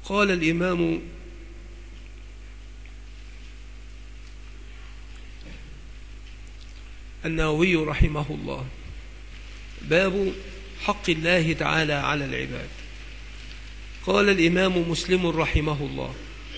قال الإمام النووي رحمه الله: باب حق الله تعالى على العباد. قال الإمام مسلم رحمه الله: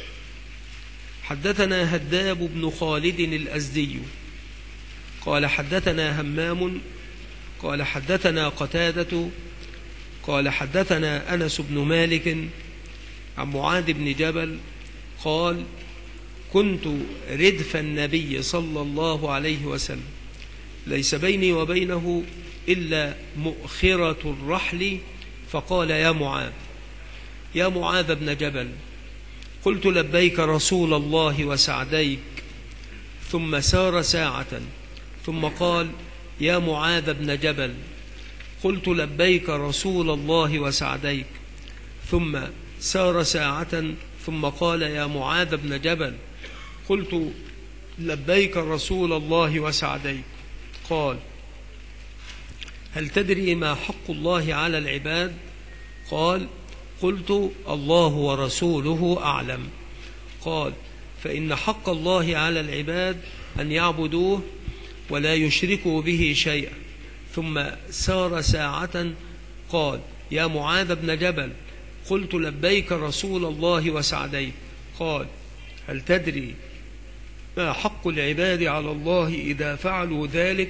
حدثنا هداب بن خالد الأزدي قال حدثنا همام قال حدثنا قتادة قال حدثنا أنس بن مالك عن معاذ بن جبل قال: كنت ردف النبي صلى الله عليه وسلم، ليس بيني وبينه إلا مؤخرة الرحل، فقال: يا معاذ بن جبل. قلت: لبيك رسول الله وسعديك. ثم سار ساعة ثم قال: يا معاذ بن جبل. قلت: لبيك رسول الله وسعديك. ثم سار ساعة ثم قال: يا معاذ بن جبل. قلت: لبيك رسول الله وسعديك. قال: هل تدري ما حق الله على العباد؟ قال: قلت: الله ورسوله أعلم. قال: فإن حق الله على العباد أن يعبدوه ولا يشركوا به شيئا. ثم سار ساعة قال: يا معاذ بن جبل. قلت: لبيك رسول الله وسعديك. قال: هل تدري ما حق العباد على الله إذا فعلوا ذلك؟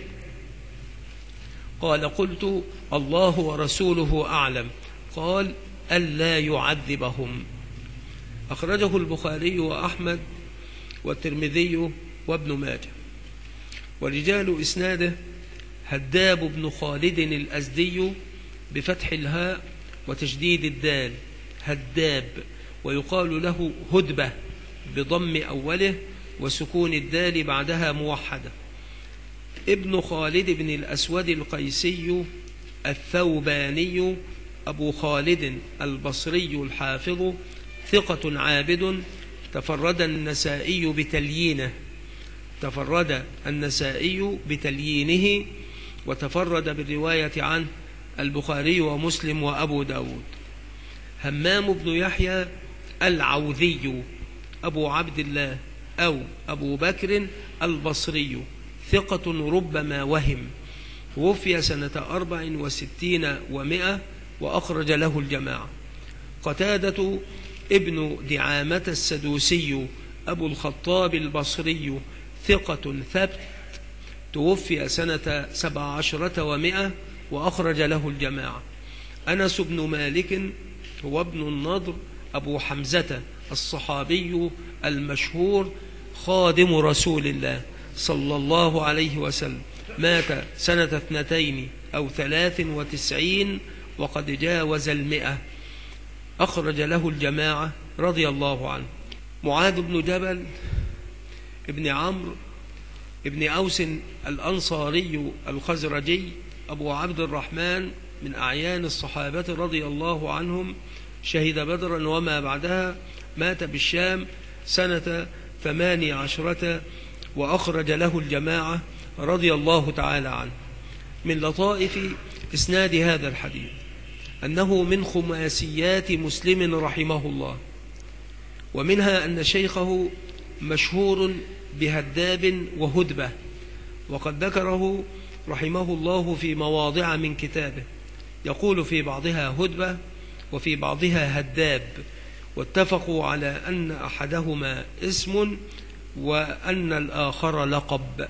قال: قلت: الله ورسوله أعلم. قال: ألا يعذبهم. أخرجه البخاري وأحمد والترمذي وابن ماجه. ورجال إسناده: هداب بن خالد الأزدي بفتح الهاء وتشديد الدال، هداب، ويقال له هدبة بضم أوله وسكون الدال بعدها موحدة. ابن خالد بن الأسود القيسي الثوباني أبو خالد البصري الحافظ، ثقة عابد، تفرد النسائي بتليينه، وتفرد بالرواية عنه البخاري ومسلم وأبو داود. همام بن يحيى العوذي أبو عبد الله أو أبو بكر البصري، ثقة ربما وهم، توفي سنة 64 و100 وأخرج له الجماعة. قتادة ابن دعامة السدوسي أبو الخطاب البصري، ثقة ثبت، توفي سنة 17 و100 وأخرج له الجماعة. أنس بن مالك هو ابن النضر أبو حمزة الصحابي المشهور، خادم رسول الله صلى الله عليه وسلم، مات سنة 92 أو 93 وقد جاوز 100، أخرج له الجماعة رضي الله عنه. معاذ بن جبل ابن عمرو ابن أوس الأنصاري الخزرجي أبو عبد الرحمن، من أعيان الصحابة رضي الله عنهم، شهد بدرا وما بعدها، مات بالشام سنة 18 وأخرج له الجماعة رضي الله تعالى عنه. من لطائف إسناد هذا الحديث أنه من خماسيات مسلم رحمه الله، ومنها أن شيخه مشهور بهداب وهدبة، وقد ذكره رحمه الله في مواضع من كتابه، يقول في بعضها هدبة وفي بعضها هداب، واتفقوا على أن أحدهما اسم وأن الآخر لقب.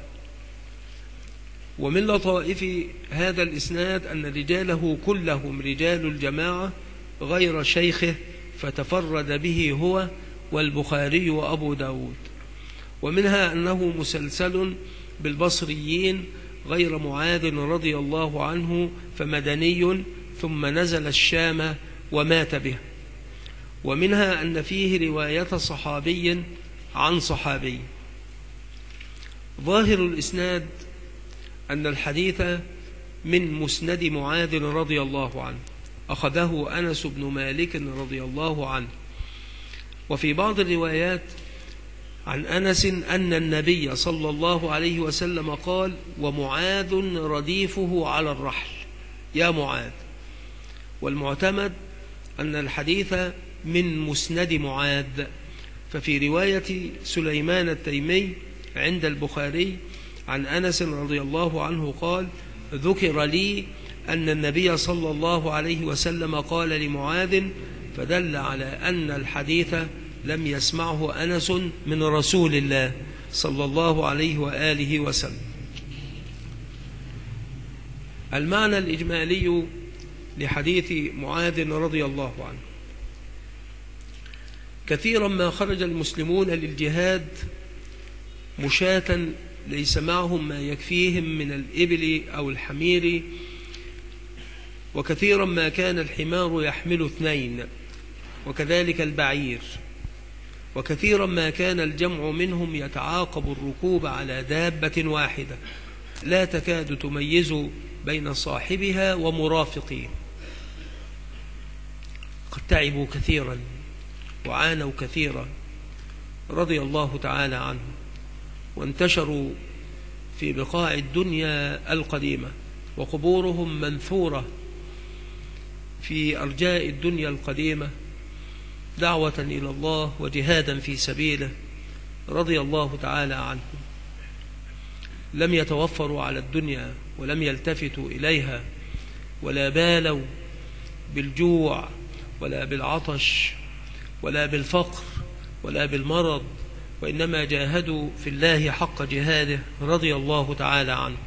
ومن لطائف هذا الإسناد أن رجاله كلهم رجال الجماعة غير شيخه، فتفرد به هو والبخاري وأبو داود. ومنها أنه مسلسل بالبصريين غير معاذ رضي الله عنه، فمدني ثم نزل الشام ومات به. ومنها أن فيه رواية صحابي عن صحابي. ظاهر الإسناد أن الحديث من مسند معاذ رضي الله عنه، أخذه أنس بن مالك رضي الله عنه. وفي بعض الروايات عن أنس أن النبي صلى الله عليه وسلم قال: ومعاذ رديفه على الرحل، يا معاذ. والمعتمد أن الحديث من مسند معاذ. ففي رواية سليمان التيمي عند البخاري عن أنس رضي الله عنه قال: ذكر لي أن النبي صلى الله عليه وسلم قال لمعاذ، فدل على أن الحديث لم يسمعه أنس من رسول الله صلى الله عليه وآله وسلم. المعنى الإجمالي لحديث معاذ رضي الله عنه: كثيرا ما خرج المسلمون للجهاد مشاة ليس معهم ما يكفيهم من الإبل أو الحمير، وكثيرا ما كان الحمار يحمل 2، وكذلك البعير، وكثيرا ما كان الجمع منهم يتعاقب الركوب على دابة واحدة لا تكاد تميز بين صاحبها ومرافقيه. قد تعبوا كثيرا وعانوا كثيرا رضي الله تعالى عنهم، وانتشروا في بقاع الدنيا القديمة، وقبورهم منثورة في أرجاء الدنيا القديمة دعوة إلى الله وجهادا في سبيله رضي الله تعالى عنهم. لم يتوفروا على الدنيا ولم يلتفتوا إليها، ولا بالوا بالجوع ولا بالعطش ولا بالفقر ولا بالمرض، وإنما جاهدوا في الله حق جهاده رضي الله تعالى عنه.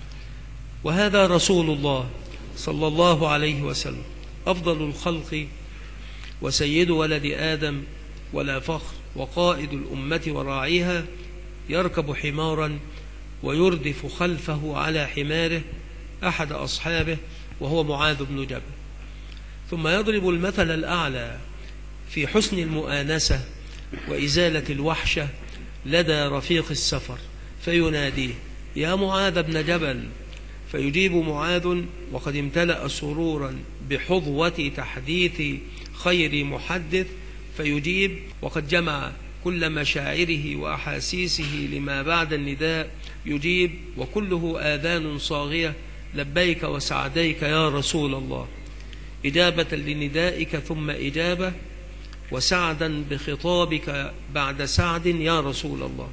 وهذا رسول الله صلى الله عليه وسلم أفضل الخلق وسيد ولد آدم ولا فخر، وقائد الأمة وراعيها، يركب حمارا ويردف خلفه على حماره أحد أصحابه وهو معاذ بن جبل، ثم يضرب المثل الأعلى في حسن المؤانسة وإزالة الوحشة لدى رفيق السفر، فيناديه: يا معاذ بن جبل، فيجيب معاذ وقد امتلأ سرورا بحظوة تحديث خير محدث، فيجيب وقد جمع كل مشاعره وأحاسيسه لما بعد النداء، يجيب وكله آذان صاغية: لبيك وسعديك يا رسول الله، إجابة لندائك ثم إجابة، وسعدا بخطابك بعد سعد يا رسول الله.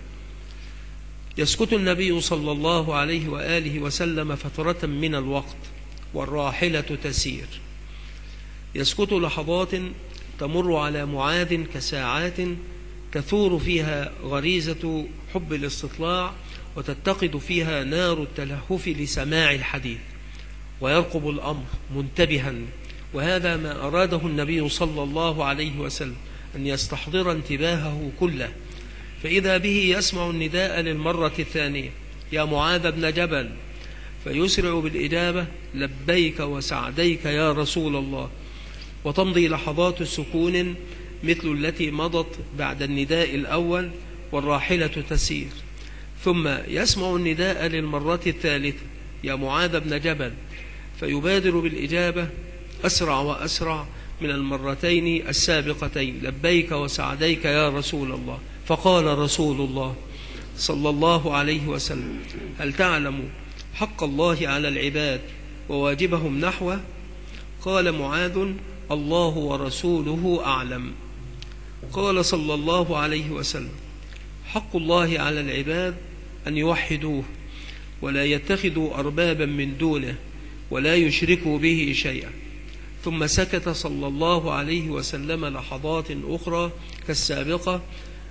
يسكت النبي صلى الله عليه وآله وسلم فترة من الوقت والراحلة تسير، يسكت لحظات تمر على معاذ كساعات تثور فيها غريزة حب الاستطلاع وتتقد فيها نار التلهف لسماع الحديث، ويرقب الأمر منتبها. وهذا ما أراده النبي صلى الله عليه وسلم، أن يستحضر انتباهه كله، فإذا به يسمع النداء للمرة الثانية: يا معاذ بن جبل، فيسرع بالإجابة: لبيك وسعديك يا رسول الله. وتمضي لحظات السكون مثل التي مضت بعد النداء الأول والراحلة تسير، ثم يسمع النداء للمرة الثالثة: يا معاذ بن جبل، فيبادر بالإجابة أسرع وأسرع من المرتين السابقتين: لبيك وسعديك يا رسول الله. فقال رسول الله صلى الله عليه وسلم: هل تعلم حق الله على العباد وواجبهم نحوه؟ قال معاذ: الله ورسوله أعلم. قال صلى الله عليه وسلم: حق الله على العباد أن يوحدوه ولا يتخذوا أربابا من دونه ولا يشركوا به شيئا. ثم سكت صلى الله عليه وسلم لحظات أخرى كالسابقة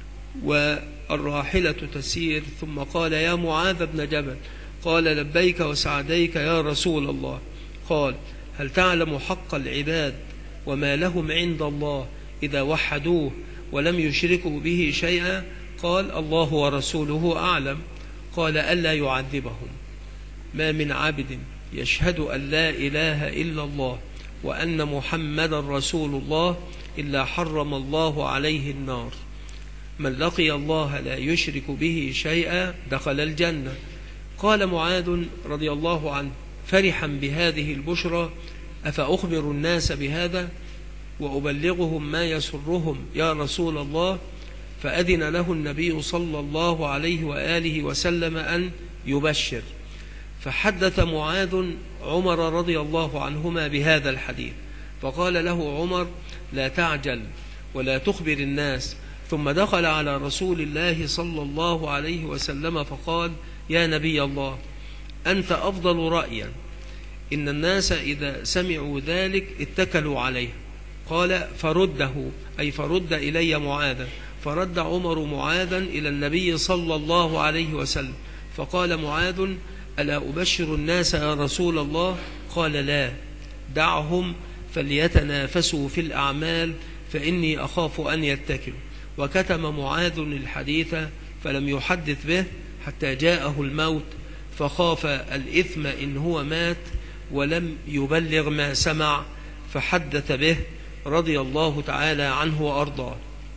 والراحلة تسير، ثم قال: يا معاذ بن جبل. قال: لبيك وسعديك يا رسول الله. قال: هل تعلم حق العباد وما لهم عند الله إذا وحدوه ولم يشركوا به شيئا؟ قال: الله ورسوله أعلم. قال: ألا يعذبهم. ما من عبد يشهد أن لا إله إلا الله وأن محمد رسول الله إلا حرم الله عليه النار. من لقي الله لا يشرك به شيئا دخل الجنة. قال معاذ رضي الله عنه فرحا بهذه البشرى: أفأخبر الناس بهذا وأبلغهم ما يسرهم يا رسول الله؟ فأذن له النبي صلى الله عليه وآله وسلم أن يبشر، فحدث معاذ عمر رضي الله عنهما بهذا الحديث، فقال له عمر: لا تعجل ولا تخبر الناس. ثم دخل على رسول الله صلى الله عليه وسلم فقال: يا نبي الله، أنت أفضل رأيا، إن الناس إذا سمعوا ذلك اتكلوا عليه. قال: فرده، أي فرد إلي معاذا. فرد عمر معاذا إلى النبي صلى الله عليه وسلم، فقال معاذ: ألا أبشر الناس يا رسول الله؟ قال: لا، دعهم فليتنافسوا في الأعمال فإني أخاف أن يتكلوا. وكتم معاذ الحديث فلم يحدث به حتى جاءه الموت، فخاف الإثم إن هو مات ولم يبلغ ما سمع، فحدث به رضي الله تعالى عنه وأرضاه.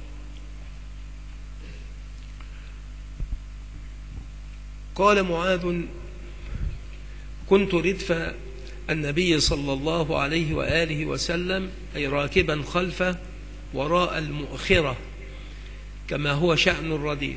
قال معاذ: كنت ردف النبي صلى الله عليه وآله وسلم، أي راكبا خلفه وراء المؤخرة كما هو شأن الرديف،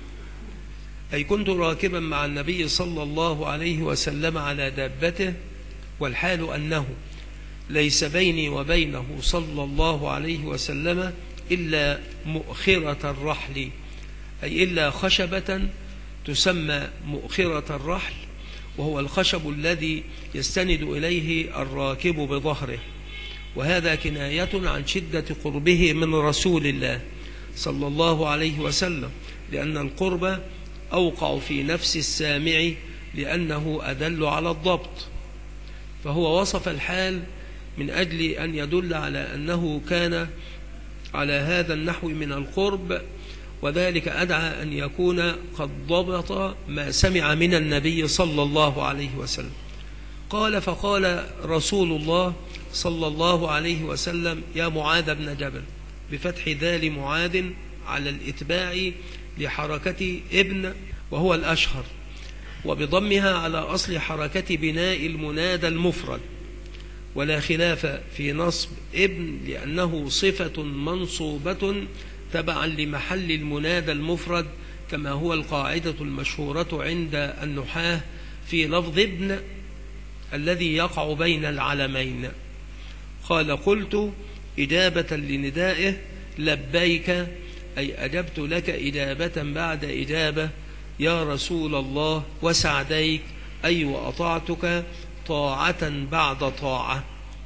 أي كنت راكبا مع النبي صلى الله عليه وسلم على دابته، والحال أنه ليس بيني وبينه صلى الله عليه وسلم إلا مؤخرة الرحل، أي إلا خشبة تسمى مؤخرة الرحل، وهو الخشب الذي يستند إليه الراكب بظهره. وهذا كناية عن شدة قربه من رسول الله صلى الله عليه وسلم، لأن القرب أوقع في نفس السامع لأنه أدل على الضبط. فهو وصف الحال من أجل أن يدل على أنه كان على هذا النحو من القرب، وذلك أدعى أن يكون قد ضبط ما سمع من النبي صلى الله عليه وسلم. قال: فقال رسول الله صلى الله عليه وسلم: يا معاذ بن جبل، بفتح ذال معاذ على الإتباع لحركة ابن وهو الأشهر، وبضمها على أصل حركة بناء المنادى المفرد، ولا خلاف في نصب ابن لأنه صفة منصوبة تبعا لمحل المنادى المفرد، كما هو القاعدة المشهورة عند النحاة في لفظ ابن الذي يقع بين العلمين. قال: قلت إجابة لندائه: لبيك، أي أجبت لك إجابة بعد إجابة يا رسول الله، وسعديك، أي وأطعتك طاعة بعد طاعة.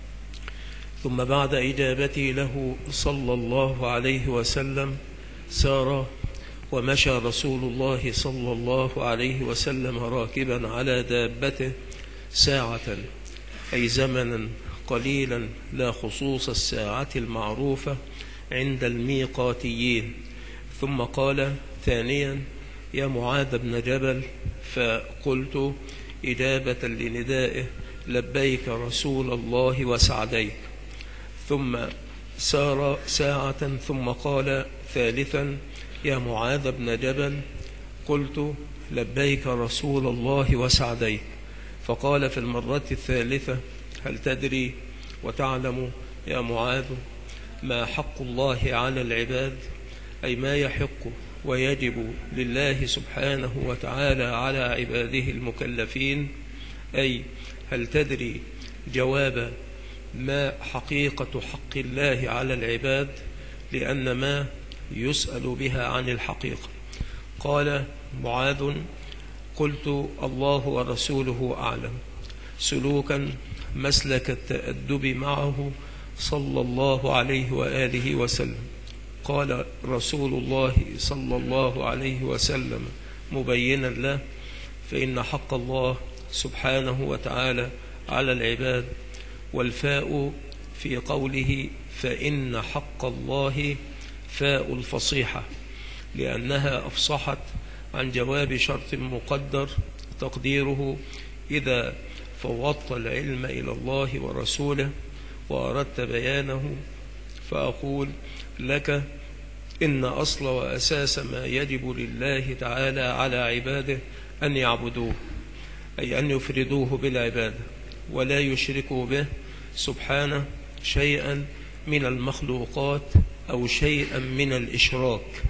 ثم بعد إجابتي له صلى الله عليه وسلم سار ومشى رسول الله صلى الله عليه وسلم راكبا على دابته ساعة، أي زمنا قليلا، لا خصوص الساعة المعروفة عند الميقاتيين. ثم قال ثانيا: يا معاذ بن جبل، فقلت إجابة لندائه: لبيك رسول الله وسعديك. ثم سار ساعة ثم قال ثالثا: يا معاذ بن جبل، قلت لبيك رسول الله وسعديك. فقال في المرة الثالثة: هل تدري وتعلم يا معاذ ما حق الله على العباد، أي ما يحق ويجب لله سبحانه وتعالى على عباده المكلفين، أي هل تدري جواب ما حقيقة حق الله على العباد، لأن ما يسأل بها عن الحقيقة. قال معاذ: قلت الله ورسوله أعلم، سلوكا مسلك التأدب معه صلى الله عليه وآله وسلم. قال رسول الله صلى الله عليه وسلم مبينا له: فإن حق الله سبحانه وتعالى على العباد. والفاء في قوله فإن حق الله فاء الفصيحة، لأنها أفصحت عن جواب شرط مقدر تقديره: إذا فوضت العلم إلى الله ورسوله وأردت بيانه فأقول لك إن أصل وأساس ما يجب لله تعالى على عباده أن يعبدوه، أي أن يفردوه بالعبادة ولا يشركوا به سبحانه شيئا من المخلوقات أو شيئا من الإشراك.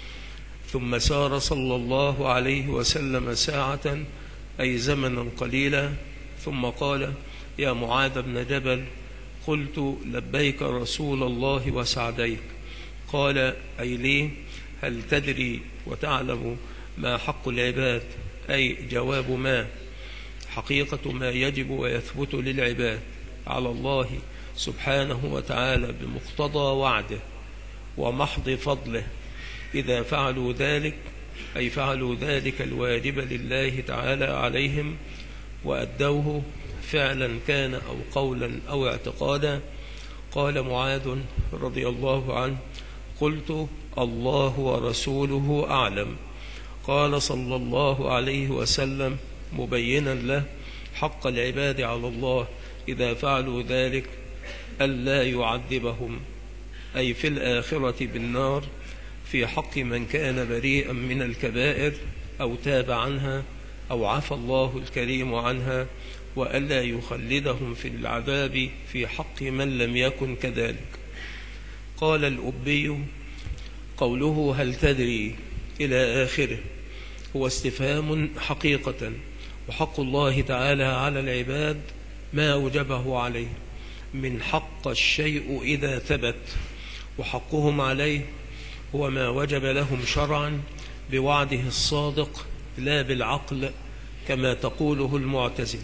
ثم سار صلى الله عليه وسلم ساعة، أي زمنا قليلا، ثم قال: يا معاذ بن جبل، قلت لبيك رسول الله وسعديك. قال: أي لي هل تدري وتعلم ما حق العباد؟ أي جواب ما حقيقة ما يجب ويثبت للعباد على الله سبحانه وتعالى بمقتضى وعده ومحض فضله إذا فعلوا ذلك، أي فعلوا ذلك الواجب لله تعالى عليهم وأدوه فعلا كان أو قولا أو اعتقادا. قال معاذ رضي الله عنه: قلت: الله ورسوله أعلم. قال صلى الله عليه وسلم مبينا له حق العباد على الله إذا فعلوا ذلك ألا يعذبهم، أي في الآخرة بالنار، في حق من كان بريئا من الكبائر أو تاب عنها أو عفى الله الكريم عنها، وألا يخلدهم في العذاب في حق من لم يكن كذلك. قال الأبي: قوله هل تدري إلى آخره هو استفهام حقيقة، وحق الله تعالى على العباد ما أوجبه عليه من حق الشيء إذا ثبت، وحقهم عليه هو ما وجب لهم شرعا بوعده الصادق لا بالعقل كما تقوله المعتزلة،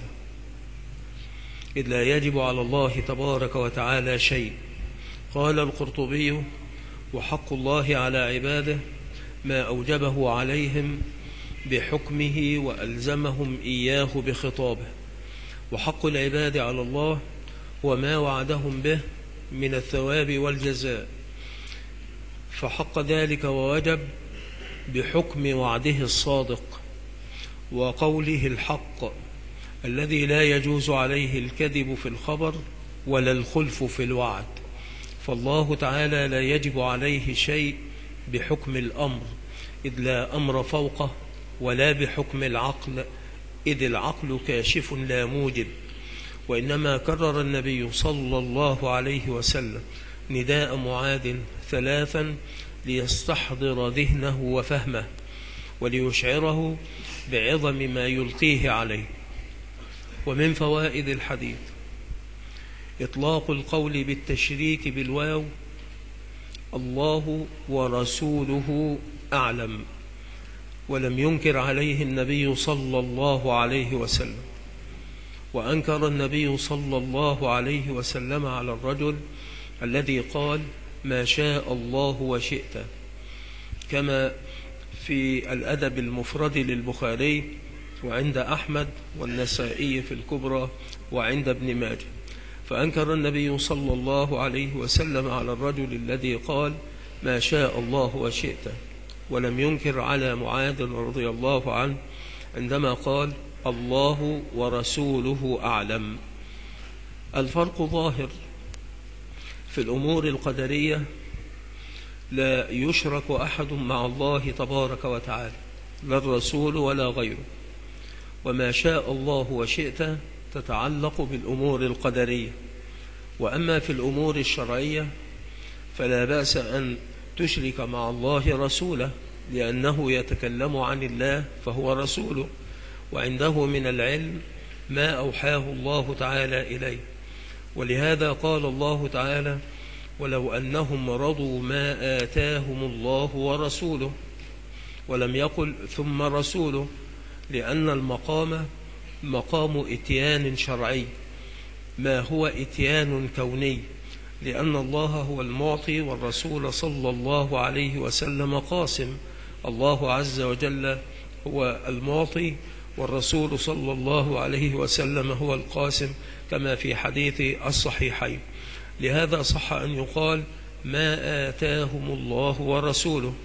إذ لا يجب على الله تبارك وتعالى شيء. قال القرطبي: وحق الله على عباده ما أوجبه عليهم بحكمه وألزمهم إياه بخطابه، وحق العباد على الله هو ما وعدهم به من الثواب والجزاء، فحق ذلك ووجب بحكم وعده الصادق وقوله الحق الذي لا يجوز عليه الكذب في الخبر ولا الخلف في الوعد. فالله تعالى لا يجب عليه شيء بحكم الأمر، إذ لا أمر فوقه، ولا بحكم العقل، إذ العقل كاشف لا موجب. وإنما كرر النبي صلى الله عليه وسلم نداء معاذ ثلاثا ليستحضر ذهنه وفهمه، وليشعره بعظم ما يلقيه عليه. ومن فوائد الحديث إطلاق القول بالتشريك بالواو: الله ورسوله أعلم، ولم ينكر عليه النبي صلى الله عليه وسلم. وأنكر النبي صلى الله عليه وسلم على الرجل الذي قال: ما شاء الله وشئت، كما في الأدب المفرد للبخاري وعند أحمد والنسائي في الكبرى وعند ابن ماجه. فأنكر النبي صلى الله عليه وسلم على الرجل الذي قال: ما شاء الله وشئت، ولم ينكر على معاذ رضي الله عنه عندما قال: الله ورسوله أعلم. الفرق ظاهر في الأمور القدرية، لا يشرك أحد مع الله تبارك وتعالى، لا الرسول ولا غيره. وما شاء الله وشئت تتعلق بالأمور القدرية. وأما في الأمور الشرعية فلا بأس أن تشرك مع الله رسوله، لأنه يتكلم عن الله فهو رسوله، وعنده من العلم ما أوحاه الله تعالى إليه. ولهذا قال الله تعالى: ولو أنهم رضوا ما آتاهم الله ورسوله، ولم يقل ثم رسوله، لأن المقام مقام إتيان شرعي، ما هو إتيان كوني، لأن الله هو المعطي والرسول صلى الله عليه وسلم قاسم. الله عز وجل هو المعطي والرسول صلى الله عليه وسلم هو القاسم، كما في حديث الصحيحين. لهذا صح أن يقال: ما آتاهم الله ورسوله.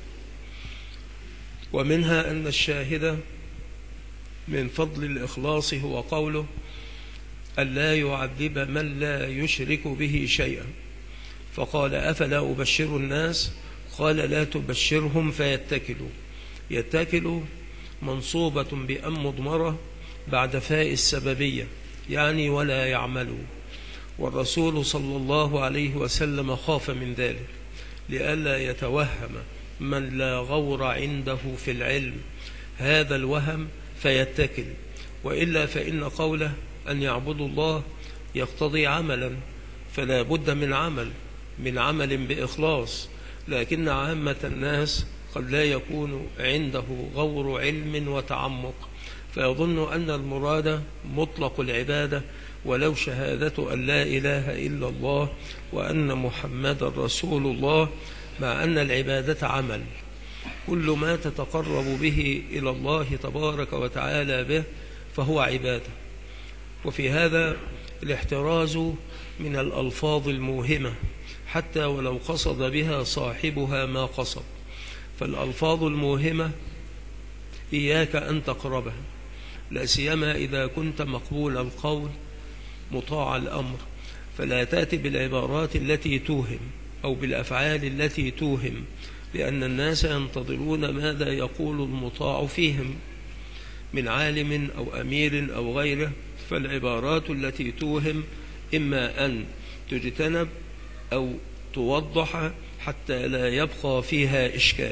ومنها أن الشاهد من فضل الإخلاص هو قوله: ألا يعذب من لا يشرك به شيئا. فقال: أفلا أبشر الناس؟ قال: لا تبشرهم فيتكلوا. يتكلوا منصوبة بأن مضمرة بعد فاء السببية، يعني ولا يعملوا. والرسول صلى الله عليه وسلم خاف من ذلك لئلا يتوهم من لا غور عنده في العلم هذا الوهم فيتكل، وإلا فإن قوله أن يعبدوا الله يقتضي عملا، فلا بد من عمل بإخلاص. لكن عامة الناس قد لا يكون عنده غور علم وتعمق، فيظن أن المراد مطلق العبادة ولو شهادة أن لا إله إلا الله وأن محمد رسول الله، مع أن العبادة عمل، كل ما تتقرب به إلى الله تبارك وتعالى به فهو عبادة. وفي هذا الاحتراز من الألفاظ الموهمة حتى ولو قصد بها صاحبها ما قصد، فالألفاظ الموهمة إياك أن تقربها، لا سيما إذا كنت مقبول القول مطاع الأمر، فلا تأتي بالعبارات التي توهم أو بالأفعال التي توهم، لأن الناس ينتظرون ماذا يقول المطاع فيهم من عالم أو أمير أو غيره، فالعبارات التي توهم إما أن تجتنب أو توضح حتى لا يبقى فيها إشكال.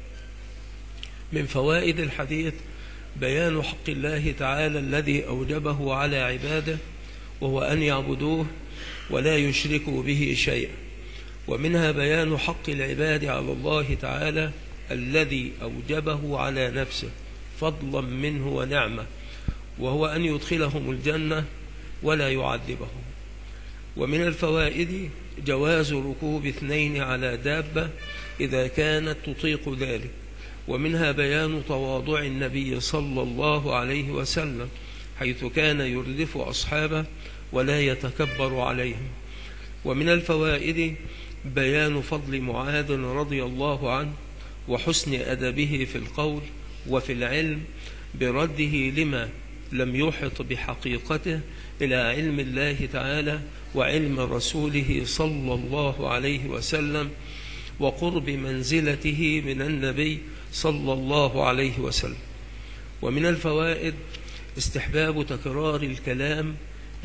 من فوائد الحديث بيان حق الله تعالى الذي أوجبه على عباده، وهو أن يعبدوه ولا يشركوا به شيئا، ومنها بيان حق العباد على الله تعالى الذي أوجبه على نفسه فضلا منه ونعمة، وهو أن يدخلهم الجنة ولا يعذبهم. ومن الفوائد جواز ركوب 2 على دابة إذا كانت تطيق ذلك، ومنها بيان تواضع النبي صلى الله عليه وسلم حيث كان يردف أصحابه ولا يتكبر عليهم. ومن الفوائد بيان فضل معاذ رضي الله عنه وحسن أدبه في القول وفي العلم برده لما لم يحط بحقيقته إلى علم الله تعالى وعلم رسوله صلى الله عليه وسلم، وقرب منزلته من النبي صلى الله عليه وسلم. ومن الفوائد استحباب تكرار الكلام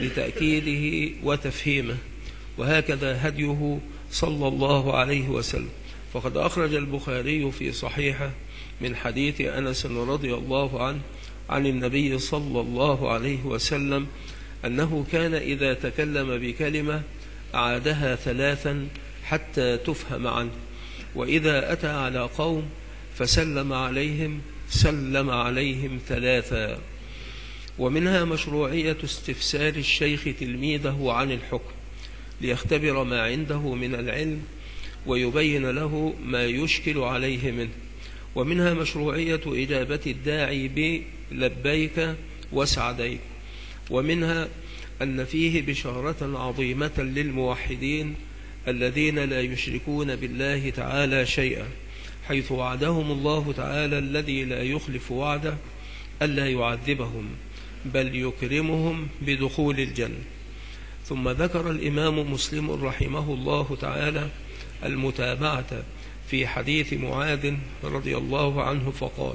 لتأكيده وتفهيمه، وهكذا هديه صلى الله عليه وسلم، فقد أخرج البخاري في صحيحه من حديث أنس رضي الله عنه عن النبي صلى الله عليه وسلم أنه كان إذا تكلم بكلمة أعادها 3 حتى تفهم عنه، وإذا أتى على قوم فسلم عليهم سلم عليهم 3. ومنها مشروعية استفسار الشيخ تلميذه عن الحكم ليختبر ما عنده من العلم ويبين له ما يشكل عليه منه. ومنها مشروعية إجابة الداعي بلبيك وسعديك. ومنها أن فيه بشارة عظيمة للموحدين الذين لا يشركون بالله تعالى شيئا، حيث وعدهم الله تعالى الذي لا يخلف وعده ألا يعذبهم بل يكرمهم بدخول الجنة. ثم ذكر الإمام مسلم رحمه الله تعالى المتابعة في حديث معاذ رضي الله عنه فقال: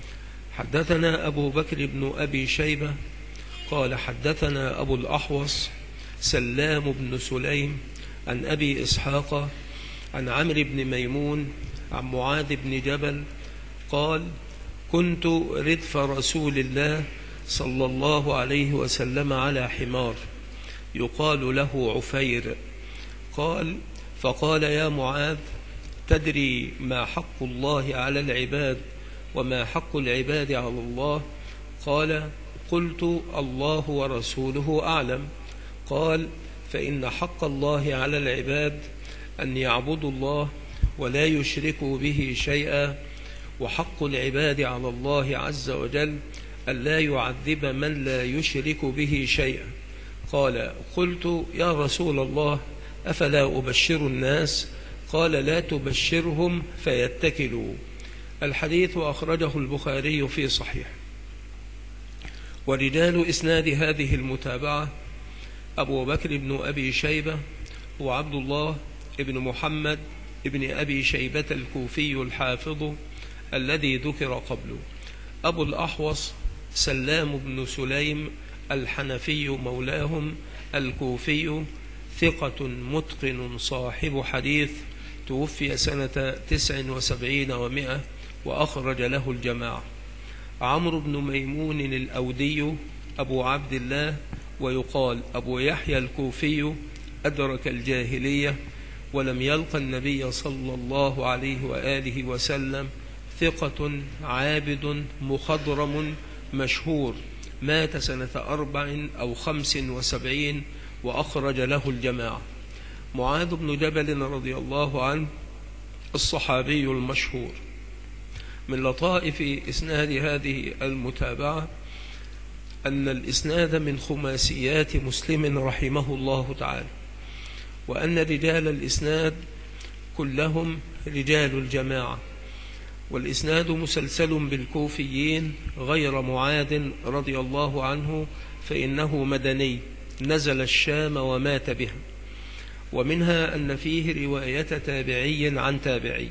حدثنا أبو بكر بن أبي شيبة قال حدثنا أبو الأحوص سلام بن سليم عن أبي إسحاق عن عمرو بن ميمون عن معاذ بن جبل قال: كنت ردف رسول الله صلى الله عليه وسلم على حمار يقال له عفير. قال: فقال: يا معاذ، تدري ما حق الله على العباد وما حق العباد على الله؟ قال: قلت: الله ورسوله أعلم. قال: فإن حق الله على العباد أن يعبدوا الله ولا يشركوا به شيئا، وحق العباد على الله عز وجل أن لا يعذب من لا يشرك به شيئا. قال: قلت: يا رسول الله، أفلا أبشر الناس؟ قال: لا تبشرهم فيتكلوا. الحديث أخرجه البخاري في صحيح. ورجال إسناد هذه المتابعة أبو بكر بن أبي شيبة وعبد الله بن محمد بن أبي شيبة الكوفي الحافظ الذي ذكر قبله، أبو الأحوص سلام بن سليم الحنفي مولاهم الكوفي ثقة متقن صاحب حديث، توفي سنة 79 و100 وأخرج له الجماعة. عمرو بن ميمون الأودي أبو عبد الله ويقال أبو يحيى الكوفي، أدرك الجاهلية ولم يلق النبي صلى الله عليه وآله وسلم ثقة عابد مخضرم مشهور مات سنة 4 أو 75 وأخرج له الجماعة. معاذ بن جبل رضي الله عنه الصحابي المشهور. من لطائف إسناد هذه المتابعة أن الإسناد من خماسيات مسلم رحمه الله تعالى، وأن رجال الإسناد كلهم رجال الجماعة، والإسناد مسلسل بالكوفيين غير معاذ رضي الله عنه فإنه مدني نزل الشام ومات بها. ومنها أن فيه رواية تابعي عن تابعي.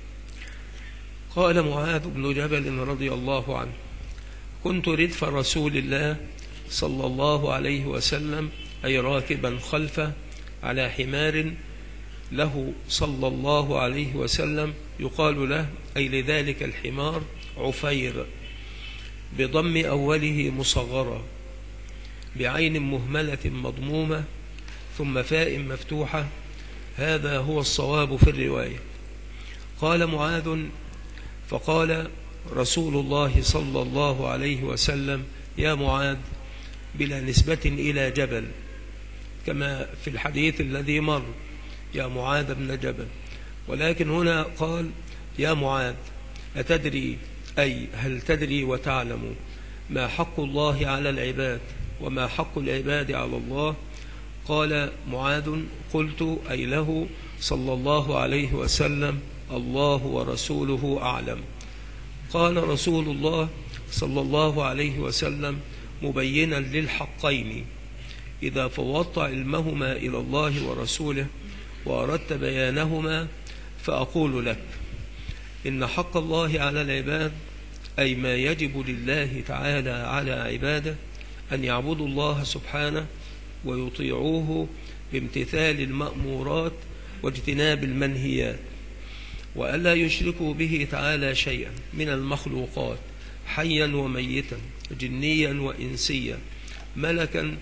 قال معاذ بن جبل رضي الله عنه: كنت ردف رسول الله صلى الله عليه وسلم، أي راكبا خلفه على حمار له صلى الله عليه وسلم، يقال له أي لذلك الحمار عفير، بضم أوله مصغرة بعين مهملة مضمومة ثم فاء مفتوحة، هذا هو الصواب في الرواية. قال معاذ: فقال رسول الله صلى الله عليه وسلم: يا معاذ، بلا نسبة إلى جبل، كما في الحديث الذي مر يا معاذ بن جبل، ولكن هنا قال: يا معاذ، أتدري، أي هل تدري وتعلم ما حق الله على العباد وما حق العباد على الله؟ قال معاذ: قلت أي له صلى الله عليه وسلم: الله ورسوله أعلم. قال رسول الله صلى الله عليه وسلم مبينا للحقين: إذا فوضت علمهما إلى الله ورسوله وأردت بيانهما فأقول لك: إن حق الله على العباد، أي ما يجب لله تعالى على عباده، أن يعبدوا الله سبحانه ويطيعوه بامتثال المأمورات واجتناب المنهيات، وألا يشركوا به تعالى شيئا من المخلوقات، حيا وميتا، جنيا وإنسيا، ملكا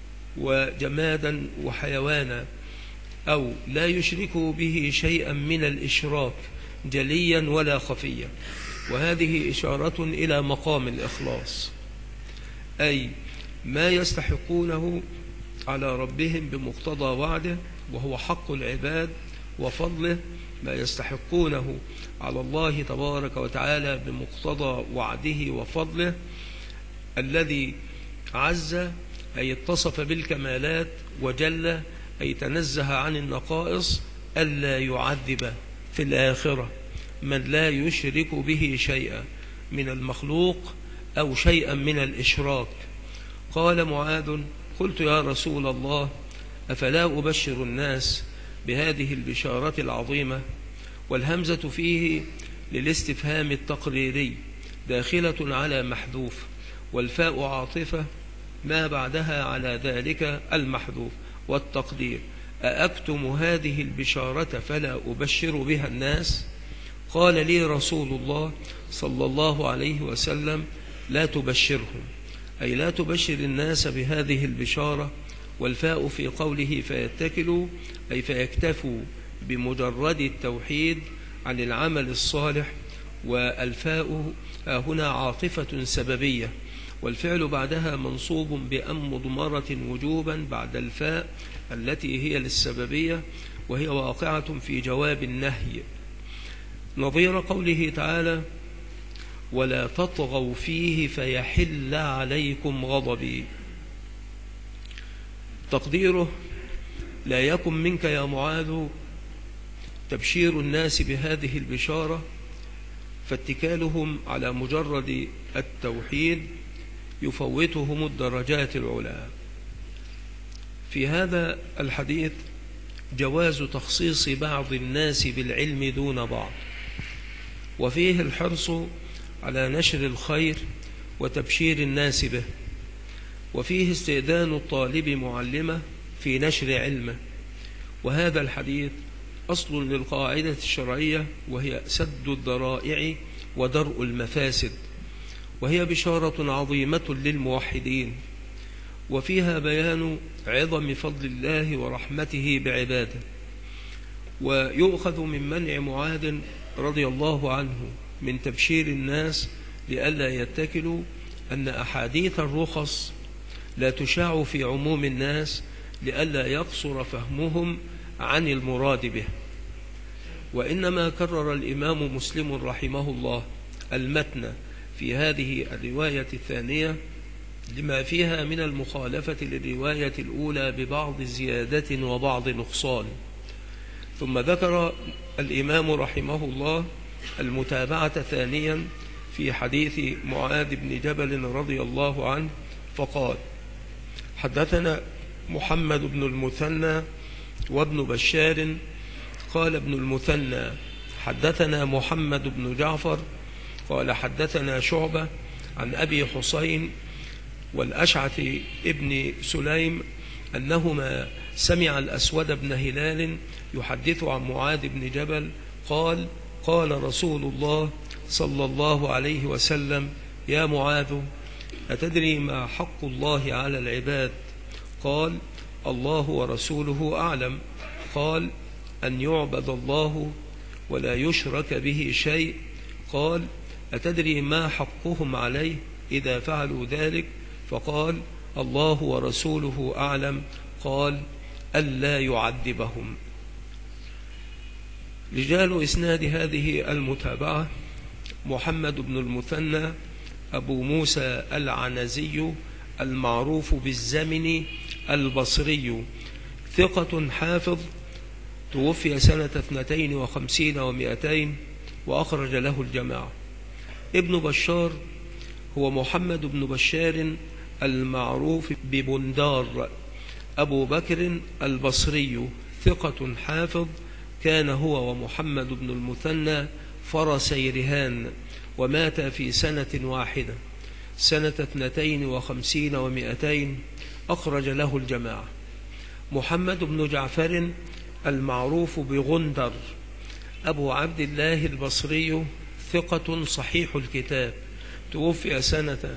وجمادا وحيوانا، أو لا يشركوا به شيئا من الإشراك جليا ولا خفيا. وهذه إشارة إلى مقام الإخلاص، أي ما يستحقونه على ربهم بمقتضى وعده، وهو حق العباد وفضله، ما يستحقونه على الله تبارك وتعالى بمقتضى وعده وفضله، الذي عز أي اتصف بالكمالات، وجل أي تنزه عن النقائص، ألا يعذب في الآخرة من لا يشرك به شيئا من المخلوق أو شيئا من الإشراك. قال معاذ: قلت يا رسول الله، أفلا أبشر الناس بهذه البشارة العظيمة؟ والهمزة فيه للاستفهام التقريري داخلة على محذوف، والفاء عاطفة ما بعدها على ذلك المحذوف، والتقدير: أأكتم هذه البشارة فلا أبشر بها الناس؟ قال لي رسول الله صلى الله عليه وسلم: لا تبشرهم، أي لا تبشر الناس بهذه البشارة. والفاء في قوله فيتكلوا، أي فيكتفوا بمجرد التوحيد عن العمل الصالح، والفاء هنا عاطفة سببية، والفعل بعدها منصوب بأن مضمرة وجوبا بعد الفاء التي هي للسببية، وهي واقعة في جواب النهي، نظير قوله تعالى: ولا تطغوا فيه فيحل عليكم غضبي. تقديره: لا يكن منك يا معاذ تبشير الناس بهذه البشارة، فاتكالهم على مجرد التوحيد يفوتهم الدرجات العلى. في هذا الحديث جواز تخصيص بعض الناس بالعلم دون بعض، وفيه الحرص على نشر الخير وتبشير الناس به، وفيه استئذان الطالب معلمه في نشر علمه. وهذا الحديث أصل للقاعدة الشرعية، وهي سد الذرائع ودرء المفاسد، وهي بشارة عظيمة للموحدين، وفيها بيان عظم فضل الله ورحمته بعباده، ويؤخذ من منع معاذ رضي الله عنه من تبشير الناس لئلا يتكلوا أن أحاديث الرخص لا تشاع في عموم الناس لئلا يقصر فهمهم عن المراد به، وإنما كرر الإمام مسلم رحمه الله المتن في هذه الرواية الثانية لما فيها من المخالفة للرواية الأولى ببعض زيادة وبعض نقصان. ثم ذكر الإمام رحمه الله المتابعة ثانيا في حديث معاذ بن جبل رضي الله عنه فقال: حدثنا محمد بن المثنى وابن بشار قال ابن المثنى حدثنا محمد بن جعفر قال حدثنا شعبة عن أبي حسين والأشعث ابن سليم أنهما سمع الأسود بن هلال يحدث عن معاذ بن جبل قال: قال رسول الله صلى الله عليه وسلم: يا معاذ أتدري ما حق الله على العباد؟ قال: الله ورسوله أعلم. قال: أن يعبد الله ولا يشرك به شيء. قال: أتدري ما حقهم عليه إذا فعلوا ذلك؟ فقال: الله ورسوله أعلم. قال: ألا يعذبهم. رجال إسناد هذه المتابعة: محمد بن المثنى أبو موسى العنزي المعروف بالزمن البصري، ثقة حافظ، توفي سنة 52 و200 وأخرج له الجماعة. ابن بشار هو محمد بن بشار المعروف ببندار أبو بكر البصري، ثقة حافظ، كان هو ومحمد بن المثنى فرسي رهان، ومات في سنة واحدة سنة 52 و200 أخرج له الجماعة. محمد بن جعفر المعروف بغندر أبو عبد الله البصري، ثقة صحيح الكتاب، توفي سنة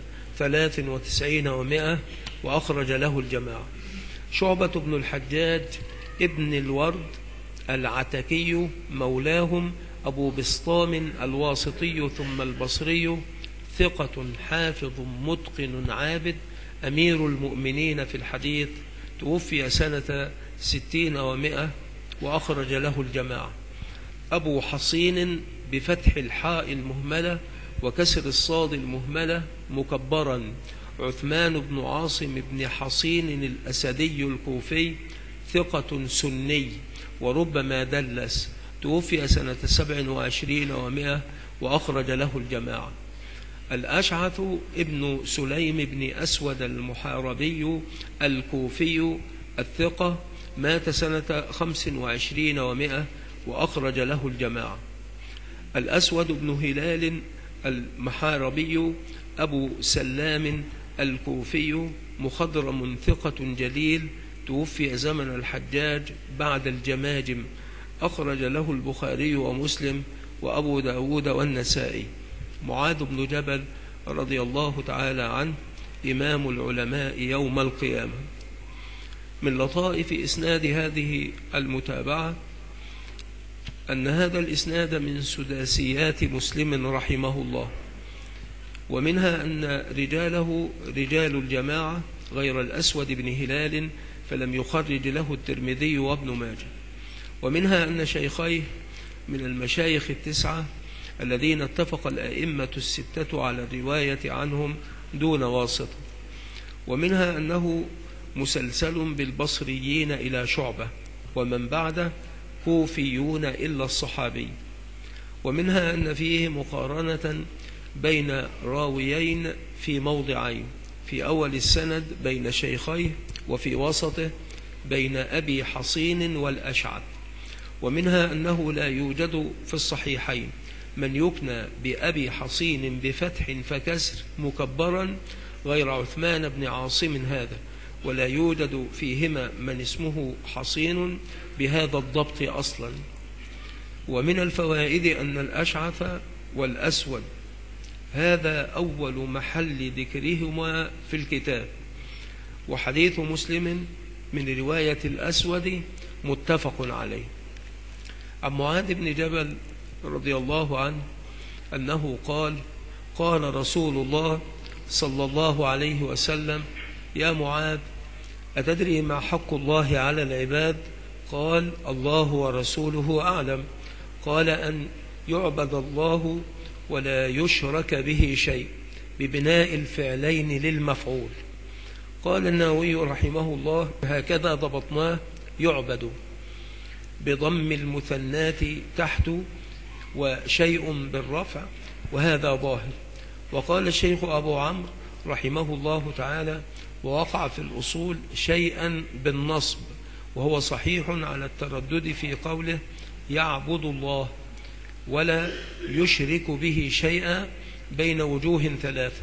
93 و100 وأخرج له الجماعة. شعبة بن الحجاج ابن الورد العتكي مولاهم أبو بسطام الواسطي ثم البصري، ثقة حافظ متقن عابد، أمير المؤمنين في الحديث، توفي سنة 60 و100 وأخرج له الجماعة. أبو حصين بفتح الحاء المهملة وكسر الصاد المهملة مكبرا، عثمان بن عاصم بن حصين الأسدي الكوفي، ثقة سني وربما دلس، توفي سنة 27 و100 وأخرج له الجماعة. الأشعث ابن سليم بن أسود المحاربي الكوفي، الثقة، مات سنة 25 و100 وأخرج له الجماعة. الأسود بن هلال المحاربي أبو سلام الكوفي، مخضرم، ثقة جليل، توفي زمن الحجاج بعد الجماجم، أخرج له البخاري ومسلم وأبو داود والنسائي. معاذ بن جبل رضي الله تعالى عنه إمام العلماء يوم القيامة. من لطائف إسناد هذه المتابعة أن هذا الإسناد من سداسيات مسلم رحمه الله، ومنها أن رجاله رجال الجماعة غير الأسود بن هلال فلم يخرج له الترمذي وابن ماجه، ومنها أن شيخيه من المشايخ التسعة الذين اتفق الأئمة الستة على الرواية عنهم دون واسطة، ومنها أنه مسلسل بالبصريين إلى شعبة ومن بعده كوفيون إلا الصحابي، ومنها أن فيه مقارنة بين راويين في موضعين: في أول السند بين شيخيه، وفي وسطه بين أبي حصين والأشعث. ومنها أنه لا يوجد في الصحيحين من يكنى بأبي حصين بفتح فكسر مكبرا غير عثمان بن عاصم هذا، ولا يوجد فيهما من اسمه حصين بهذا الضبط أصلا. ومن الفوائد أن الأشعث والأسود هذا أول محل ذكرهما في الكتاب، وحديث مسلم من رواية الأسود متفق عليه. عن معاذ بن جبل رضي الله عنه أنه قال: قال رسول الله صلى الله عليه وسلم: يا معاذ، أتدري ما حق الله على العباد؟ قال: الله ورسوله أعلم. قال: أن يعبد الله ولا يشرك به شيء، ببناء الفعلين للمفعول. قال النووي رحمه الله: هكذا ضبطناه: يعبد بضم المثنات تحت وشيء بالرفع، وهذا ظاهر. وقال الشيخ أبو عمرو رحمه الله تعالى: ووقع في الأصول شيئا بالنصب، وهو صحيح على التردد في قوله: يعبد الله ولا يشرك به شيئا، بين وجوه ثلاثة: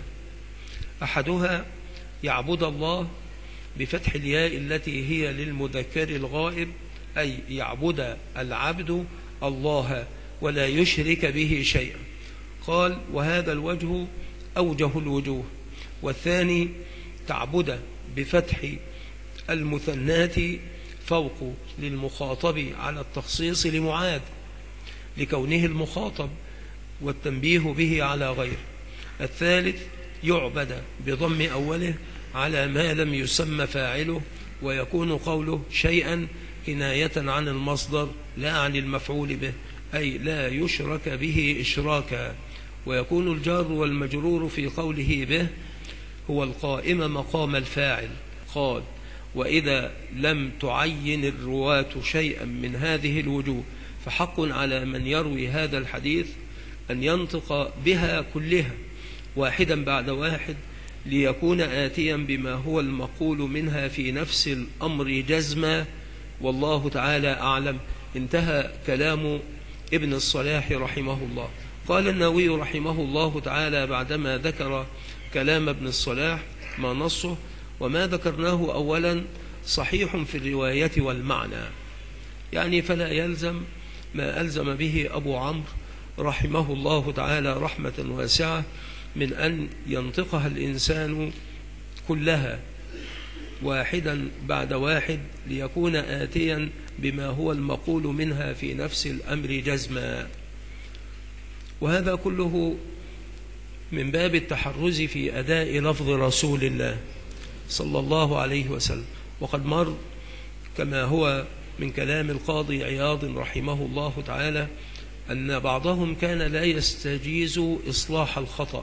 أحدها يعبد الله بفتح الياء التي هي للمذكر الغائب، أي يعبد العبد الله ولا يشرك به شيئا. قال: وهذا الوجه أوجه الوجوه. والثاني تعبد بفتح المثنات فوق للمخاطب على التخصيص لمعاذ لكونه المخاطب والتنبيه به على غيره. الثالث يعبد بضم أوله على ما لم يسمى فاعله، ويكون قوله شيئا كناية عن المصدر لا عن المفعول به، أي لا يشرك به إشراكا. ويكون الجار والمجرور في قوله به هو القائم مقام الفاعل. قال: وإذا لم تعين الرواة شيئا من هذه الوجوه فحق على من يروي هذا الحديث أن ينطق بها كلها واحدا بعد واحد، ليكون آتيا بما هو المقول منها في نفس الأمر جزما، والله تعالى أعلم. انتهى كلام ابن الصلاح رحمه الله. قال النووي رحمه الله تعالى بعدما ذكر كلام ابن الصلاح ما نصه: وما ذكرناه أولا صحيح في الرواية والمعنى، يعني فلا يلزم ما ألزم به أبو عمرو رحمه الله تعالى رحمة واسعة من أن ينطقها الإنسان كلها واحدا بعد واحد، ليكون آتيا بما هو المقول منها في نفس الأمر جزما. وهذا كله من باب التحرز في أداء لفظ رسول الله صلى الله عليه وسلم. وقد مر كما هو من كلام القاضي عياض رحمه الله تعالى أن بعضهم كان لا يستجيز إصلاح الخطأ،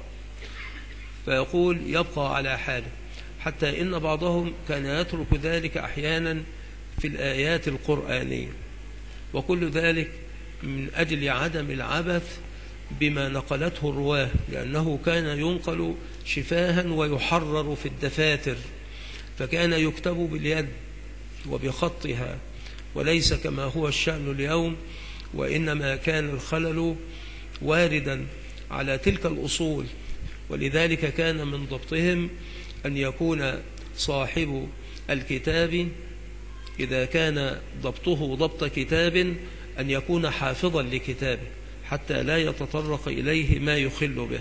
فيقول يبقى على حاله، حتى إن بعضهم كان يترك ذلك أحيانا في الآيات القرآنية، وكل ذلك من أجل عدم العبث بما نقلته الرواه، لأنه كان ينقل شفاها ويحرر في الدفاتر، فكان يكتب باليد وبخطها، وليس كما هو الشأن اليوم، وإنما كان الخلل واردا على تلك الأصول. ولذلك كان من ضبطهم أن يكون صاحب الكتاب إذا كان ضبطه ضبط كتاب أن يكون حافظا لكتابه حتى لا يتطرق إليه ما يخل به.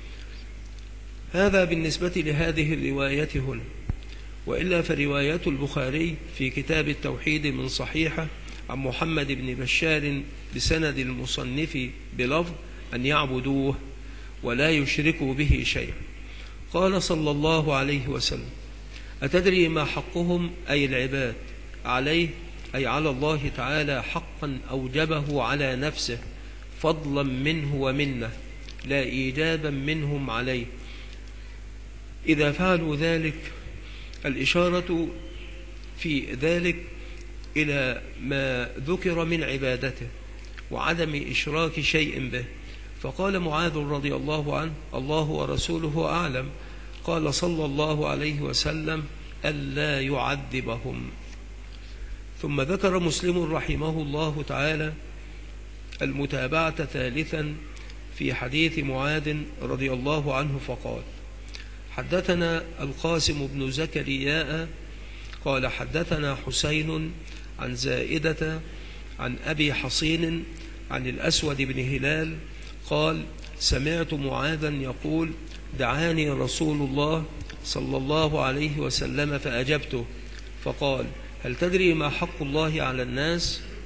هذا بالنسبة لهذه الرواية هنا. وإلا فرواية البخاري في كتاب التوحيد من صحيحة عن محمد بن بشار بسند المصنف بلفظ أن يعبدوه ولا يشركوا به شيئا. قال صلى الله عليه وسلم: أتدري ما حقهم أي العباد عليه، أي على الله تعالى، حقا أوجبه على نفسه فضلا منه ومنه، لا إيجابا منهم عليه، إذا فعلوا ذلك؟ الإشارة في ذلك إلى ما ذكر من عبادته وعدم إشراك شيء به. فقال معاذ رضي الله عنه: الله ورسوله أعلم. قال صلى الله عليه وسلم: ألا يعذبهم. ثم ذكر مسلم رحمه الله تعالى المتابعة ثالثا في حديث معاذ رضي الله عنه فقال: حدثنا القاسم بن زكرياء قال حدثنا حسين عن زائدة عن أبي حصين عن الأسود بن هلال قال: سمعت معاذا يقول: دعاني رسول الله صلى الله عليه وسلم فأجبته، فقال: هل تدري ما حق الله على الناس؟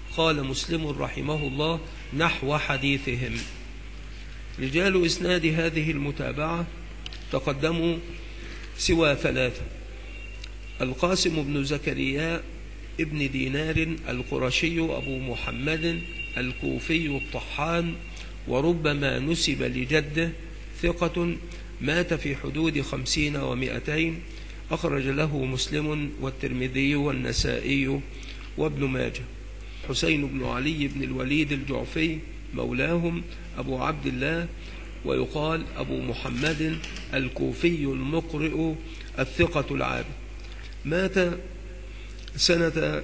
قال مسلم رحمه الله نحو حديثهم. رجال إسناد هذه المتابعة تقدموا سوى ثلاثة: القاسم بن زكريا ابن دينار القرشي أبو محمد الكوفي الطحان، وربما نسب لجده، ثقة، مات في حدود 50 و200، أخرج له مسلم والترمذي والنسائي وابن ماجه. حسين بن علي بن الوليد الجعفي مولاهم أبو عبد الله، ويقال أبو محمد الكوفي المقرئ الثقة العابد، مات سنة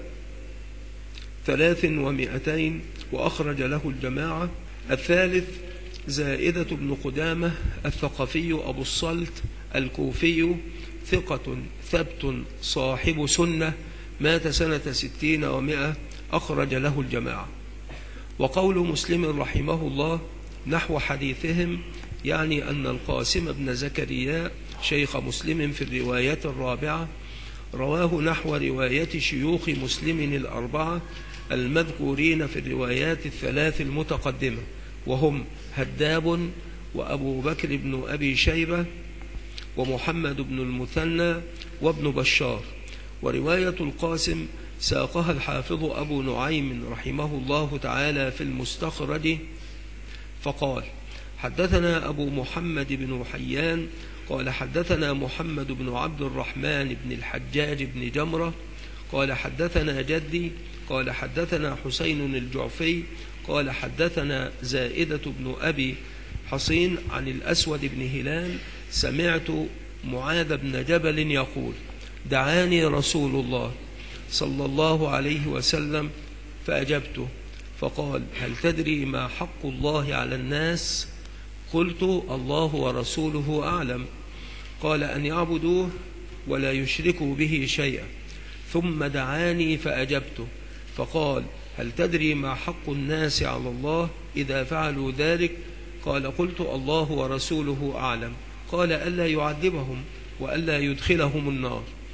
300 وأخرج له الجماعة. الثالث زائدة بن قدامة الثقفي أبو الصلت الكوفي، ثقة ثبت صاحب سنة، مات سنة 60 و100، أخرج له الجماعة. وقول مسلم رحمه الله نحو حديثهم يعني أن القاسم بن زكريا شيخ مسلم في الرواية الرابعة رواه نحو رواية شيوخ مسلم الأربعة المذكورين في الروايات الثلاث المتقدمة، وهم هداب وأبو بكر بن أبي شيبة ومحمد بن المثنى وابن بشار. ورواية القاسم ساقها الحافظ أبو نعيم رحمه الله تعالى في المستخرج فقال حدثنا أبو محمد بن حيان قال حدثنا محمد بن عبد الرحمن بن الحجاج بن جمرة قال حدثنا جدي قال حدثنا حسين الجعفي قال حدثنا زائدة بن أبي حصين عن الأسود بن هلال سمعت معاذ بن جبل يقول دعاني رسول الله صلى الله عليه وسلم فأجبته فقال هل تدري ما حق الله على الناس؟ قلت الله ورسوله أعلم. قال أن يعبدوه ولا يشركوا به شيئا. ثم دعاني فأجبته فقال هل تدري ما حق الناس على الله إذا فعلوا ذلك؟ قال قلت الله ورسوله أعلم. قال ألا يعذبهم وألا يدخلهم النار.